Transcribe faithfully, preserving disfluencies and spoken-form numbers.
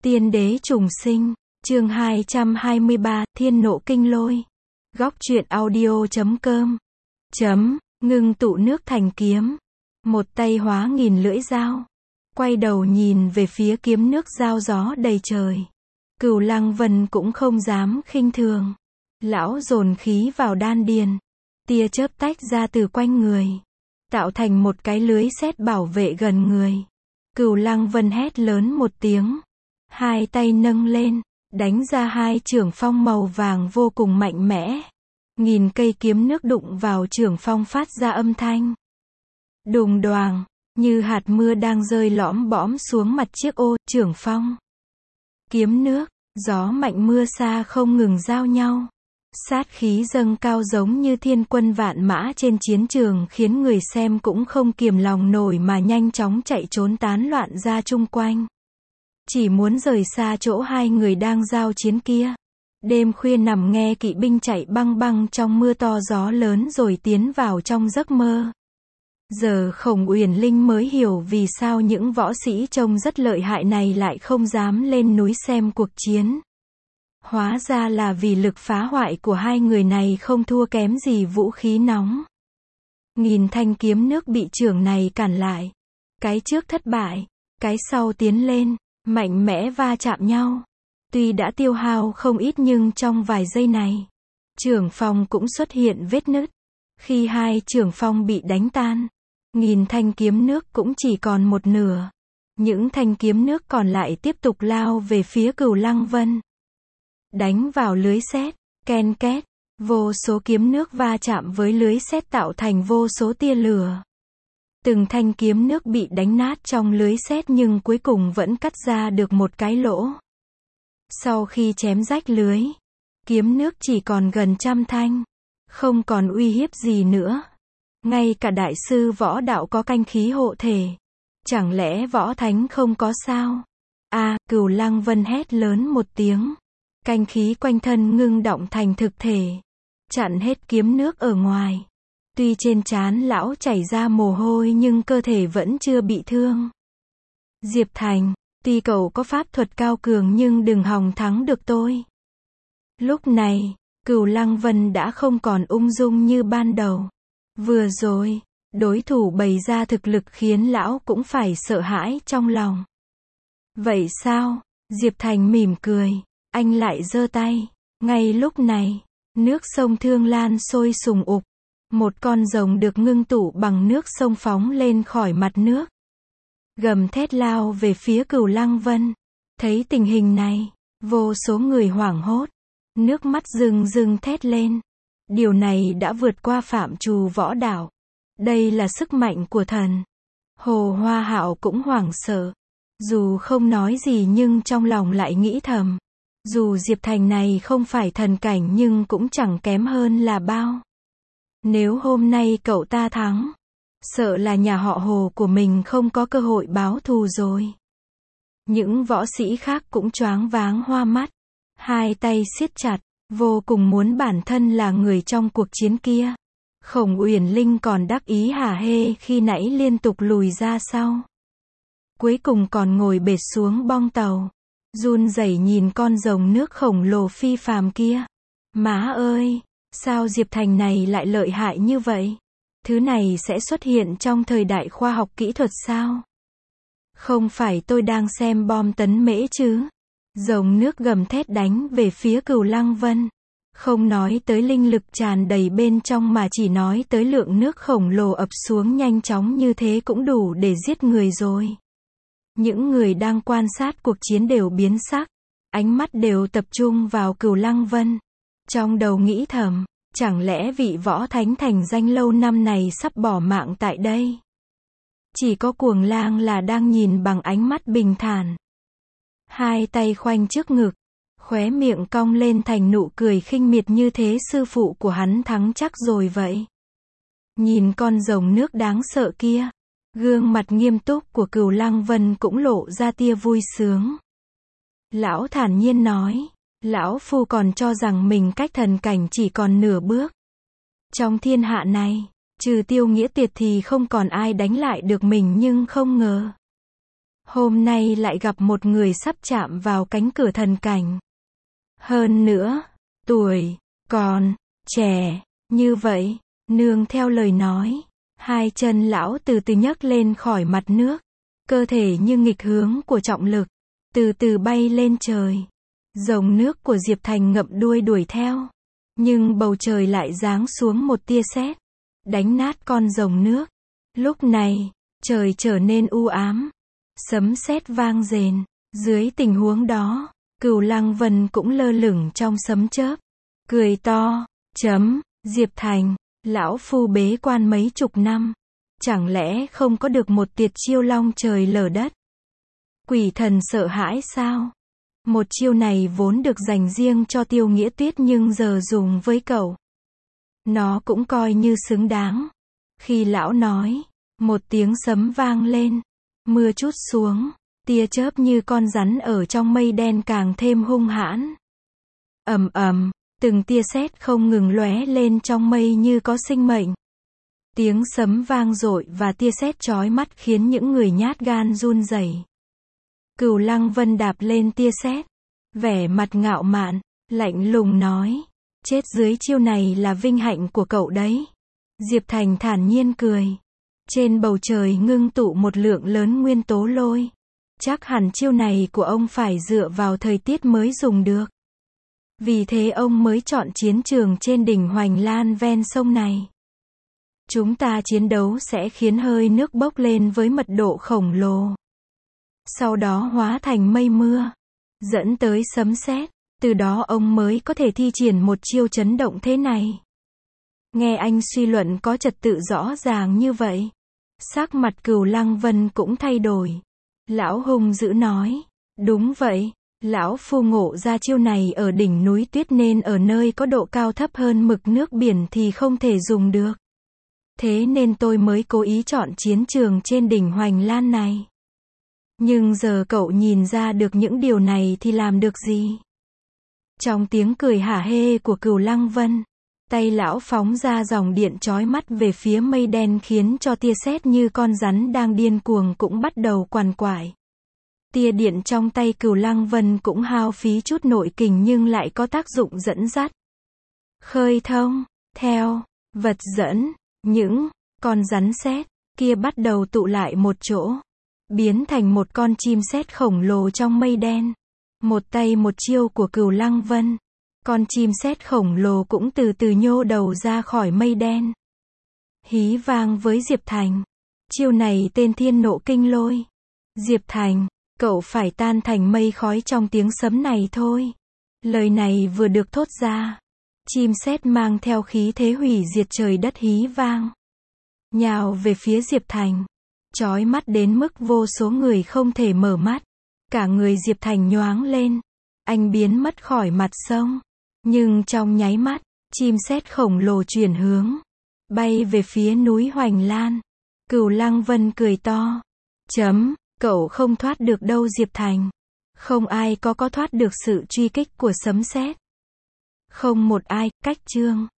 Tiên đế trùng sinh, chương hai trăm hai mươi ba, Thiên nộ kinh lôi. Góc truyện audio chấm com. Chấm, ngưng tụ nước thành kiếm. Một tay hóa nghìn lưỡi dao. Quay đầu nhìn về phía kiếm nước dao gió đầy trời. Cửu Lăng Vân cũng không dám khinh thường. Lão dồn khí vào đan điền. Tia chớp tách ra từ quanh người. Tạo thành một cái lưới sét bảo vệ gần người. Cửu Lăng Vân hét lớn một tiếng. Hai tay nâng lên, đánh ra hai chưởng phong màu vàng vô cùng mạnh mẽ. Nghìn cây kiếm nước đụng vào chưởng phong phát ra âm thanh. Đùng đoàng, như hạt mưa đang rơi lõm bõm xuống mặt chiếc ô, chưởng phong. Kiếm nước, gió mạnh mưa xa không ngừng giao nhau. Sát khí dâng cao giống như thiên quân vạn mã trên chiến trường khiến người xem cũng không kiềm lòng nổi mà nhanh chóng chạy trốn tán loạn ra chung quanh. Chỉ muốn rời xa chỗ hai người đang giao chiến kia. Đêm khuya nằm nghe kỵ binh chạy băng băng trong mưa to gió lớn rồi tiến vào trong giấc mơ. Giờ Khổng Uyển Linh mới hiểu vì sao những võ sĩ trông rất lợi hại này lại không dám lên núi xem cuộc chiến. Hóa ra là vì lực phá hoại của hai người này không thua kém gì vũ khí nóng. Nghìn thanh kiếm nước bị chưởng này cản lại. Cái trước thất bại, cái sau tiến lên, mạnh mẽ va chạm nhau. Tuy đã tiêu hao không ít nhưng trong vài giây này, chưởng phong cũng xuất hiện vết nứt. Khi hai chưởng phong bị đánh tan, nghìn thanh kiếm nước cũng chỉ còn một nửa. Những thanh kiếm nước còn lại tiếp tục lao về phía Cửu Lăng Vân. Đánh vào lưới sét, ken két, vô số kiếm nước va chạm với lưới sét tạo thành vô số tia lửa. Từng thanh kiếm nước bị đánh nát trong lưới sét nhưng cuối cùng vẫn cắt ra được một cái lỗ. Sau khi chém rách lưới, kiếm nước chỉ còn gần trăm thanh, không còn uy hiếp gì nữa. Ngay cả đại sư võ đạo có canh khí hộ thể. Chẳng lẽ võ thánh không có sao? A, à, Cửu Lăng Vân hét lớn một tiếng. Canh khí quanh thân ngưng động thành thực thể. Chặn hết kiếm nước ở ngoài. Tuy trên trán lão chảy ra mồ hôi nhưng cơ thể vẫn chưa bị thương. Diệp Thành, tuy cậu có pháp thuật cao cường nhưng đừng hòng thắng được tôi. Lúc này, Cửu Lăng Vân đã không còn ung dung như ban đầu. Vừa rồi, đối thủ bày ra thực lực khiến lão cũng phải sợ hãi trong lòng. Vậy sao? Diệp Thành mỉm cười. Anh lại giơ tay. Ngay lúc này, nước sông Thương Lan sôi sùng ục. Một con rồng được ngưng tụ bằng nước sông phóng lên khỏi mặt nước. Gầm thét lao về phía Cửu Lăng Vân. Thấy tình hình này, vô số người hoảng hốt. Nước mắt rưng rưng thét lên. Điều này đã vượt qua phạm trù võ đạo. Đây là sức mạnh của thần. Hồ Hoa Hạo cũng hoảng sợ. Dù không nói gì nhưng trong lòng lại nghĩ thầm. Dù Diệp Thành này không phải thần cảnh nhưng cũng chẳng kém hơn là bao. Nếu hôm nay cậu ta thắng, sợ là nhà họ Hồ của mình không có cơ hội báo thù rồi. Những võ sĩ khác cũng choáng váng hoa mắt. Hai tay siết chặt, vô cùng muốn bản thân là người trong cuộc chiến kia. Khổng Uyển Linh còn đắc ý hả hê khi nãy liên tục lùi ra sau. Cuối cùng còn ngồi bệt xuống bong tàu. Run rẩy nhìn con rồng nước khổng lồ phi phàm kia. Má ơi, sao Diệp Thành này lại lợi hại như vậy? Thứ này sẽ xuất hiện trong thời đại khoa học kỹ thuật sao? Không phải tôi đang xem bom tấn mễ chứ? Rồng nước gầm thét đánh về phía Cửu Lăng Vân. Không nói tới linh lực tràn đầy bên trong mà chỉ nói tới lượng nước khổng lồ ập xuống nhanh chóng như thế cũng đủ để giết người rồi. Những người đang quan sát cuộc chiến đều biến sắc. Ánh mắt đều tập trung vào Cửu Lăng Vân. Trong đầu nghĩ thầm, chẳng lẽ vị võ thánh thành danh lâu năm này sắp bỏ mạng tại đây? Chỉ có Cuồng Lang là đang nhìn bằng ánh mắt bình thản. Hai tay khoanh trước ngực, khóe miệng cong lên thành nụ cười khinh miệt như thế sư phụ của hắn thắng chắc rồi vậy. Nhìn con rồng nước đáng sợ kia, gương mặt nghiêm túc của Cửu Lăng Vân cũng lộ ra tia vui sướng. Lão thản nhiên nói, lão phu còn cho rằng mình cách thần cảnh chỉ còn nửa bước. Trong thiên hạ này, trừ Tiêu Nghĩa Tiệt thì không còn ai đánh lại được mình nhưng không ngờ. Hôm nay lại gặp một người sắp chạm vào cánh cửa thần cảnh. Hơn nữa, tuổi còn trẻ như vậy, nương theo lời nói, hai chân lão từ từ nhấc lên khỏi mặt nước, cơ thể như nghịch hướng của trọng lực, từ từ bay lên trời. Rồng nước của Diệp Thành ngậm đuôi đuổi theo, nhưng bầu trời lại giáng xuống một tia sét, đánh nát con rồng nước. Lúc này, trời trở nên u ám, sấm sét vang rền. Dưới tình huống đó, Cửu Lăng Vân cũng lơ lửng trong sấm chớp, cười to, chấm, Diệp Thành, lão phu bế quan mấy chục năm, chẳng lẽ không có được một tuyệt chiêu long trời lở đất? Quỷ thần sợ hãi sao? Một chiêu này vốn được dành riêng cho Tiêu Nghĩa Tuyết nhưng giờ dùng với cậu, nó cũng coi như xứng đáng. Khi lão nói, một tiếng sấm vang lên, mưa trút xuống, tia chớp như con rắn ở trong mây đen càng thêm hung hãn. Ầm ầm, từng tia sét không ngừng lóe lên trong mây như có sinh mệnh. Tiếng sấm vang dội và tia sét chói mắt khiến những người nhát gan run rẩy. Cửu Lăng Vân đạp lên tia sét, vẻ mặt ngạo mạn, lạnh lùng nói, chết dưới chiêu này là vinh hạnh của cậu đấy. Diệp Thành thản nhiên cười. Trên bầu trời ngưng tụ một lượng lớn nguyên tố lôi. Chắc hẳn chiêu này của ông phải dựa vào thời tiết mới dùng được. Vì thế ông mới chọn chiến trường trên đỉnh Hoành Lan ven sông này. Chúng ta chiến đấu sẽ khiến hơi nước bốc lên với mật độ khổng lồ, sau đó hóa thành mây mưa, dẫn tới sấm sét, từ đó ông mới có thể thi triển một chiêu chấn động thế này. Nghe anh suy luận có trật tự rõ ràng như vậy, sắc mặt Cửu Lăng Vân cũng thay đổi. Lão hung dữ nói, đúng vậy, lão phu ngộ ra chiêu này ở đỉnh núi tuyết nên ở nơi có độ cao thấp hơn mực nước biển thì không thể dùng được. Thế nên tôi mới cố ý chọn chiến trường trên đỉnh Hoành Lan này. Nhưng giờ cậu nhìn ra được những điều này thì làm được gì? Trong tiếng cười hả hê của Cửu Lăng Vân, tay lão phóng ra dòng điện chói mắt về phía mây đen khiến cho tia sét như con rắn đang điên cuồng cũng bắt đầu quằn quại. Tia điện trong tay Cửu Lăng Vân cũng hao phí chút nội kình nhưng lại có tác dụng dẫn dắt. Khơi thông, theo, vật dẫn, những con rắn sét kia bắt đầu tụ lại một chỗ, biến thành một con chim sét khổng lồ trong mây đen. Một tay một chiêu của Cửu Lăng Vân, con chim sét khổng lồ cũng từ từ nhô đầu ra khỏi mây đen. Hí vang với Diệp Thành. Chiêu này tên Thiên Nộ Kinh Lôi. Diệp Thành, cậu phải tan thành mây khói trong tiếng sấm này thôi. Lời này vừa được thốt ra, chim sét mang theo khí thế hủy diệt trời đất hí vang, nhào về phía Diệp Thành, chói mắt đến mức vô số người không thể mở mắt. Cả người Diệp Thành nhoáng lên, anh biến mất khỏi mặt sông. Nhưng trong nháy mắt, chim sét khổng lồ chuyển hướng, bay về phía núi Hoành Lan. Cửu Lăng Vân cười to, chấm, cậu không thoát được đâu Diệp Thành. Không ai có có thoát được sự truy kích của sấm sét. Không một ai, cách chương.